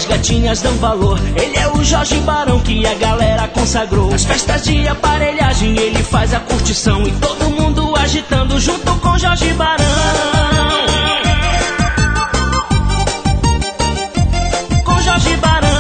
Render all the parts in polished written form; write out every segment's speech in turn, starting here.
gatinhas dão valor. Ele é o Jorge Barão que a galera consagrou. Nas festas de aparelhagem ele faz a curtição e todo mundo agitando junto com Jorge Barão. Com Jorge Barão.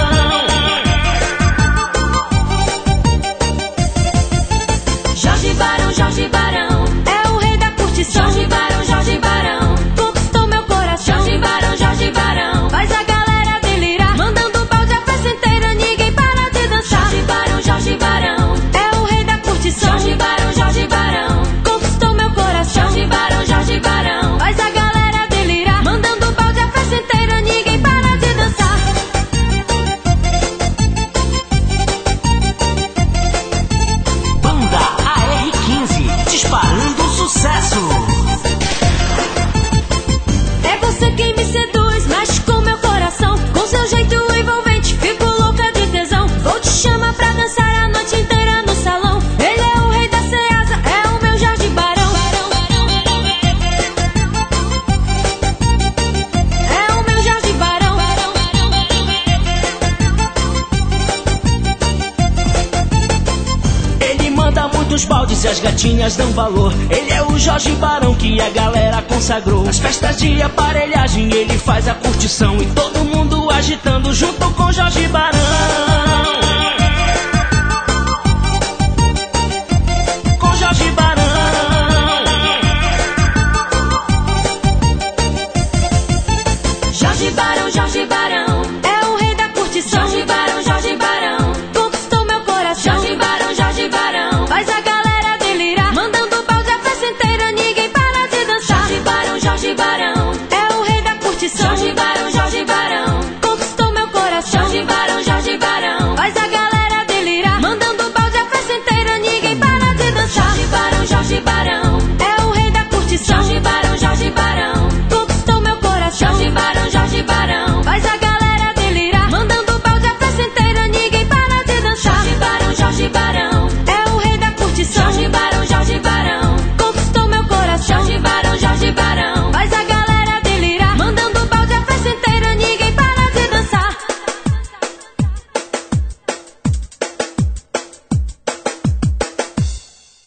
Jorge Barão, Jorge Barão, é o rei da curtição. Jorge Barão, Jorge Barão, conquistou meu coração. Jorge Barão, faz a galera delirar, mandando balde a festa inteira, ninguém para de dançar. Jorge Barão, é o rei da curtição. Jorge Barão, conquistou meu coração. Jorge Barão, faz a galera delirar, mandando balde a festa inteira, ninguém para de dançar. Banda AR15, disparando sucesso. É você quem me seduz, mexe com meu coração. Com seu jeito envolvente, fico louca de tesão. Vou te chamar pra dançar a noite inteira no salão. Ele é o rei da Ceasa, é o meu Jorge Barão. É o meu Jorge Barão. Ele manda muitos baldes e as gatinhas dão valor. Ele é o Jorge Barão que a galera consagrou. Nas festas de aparelhagem ele faz a curtição e todo mundo agitando junto com Jorge Barão.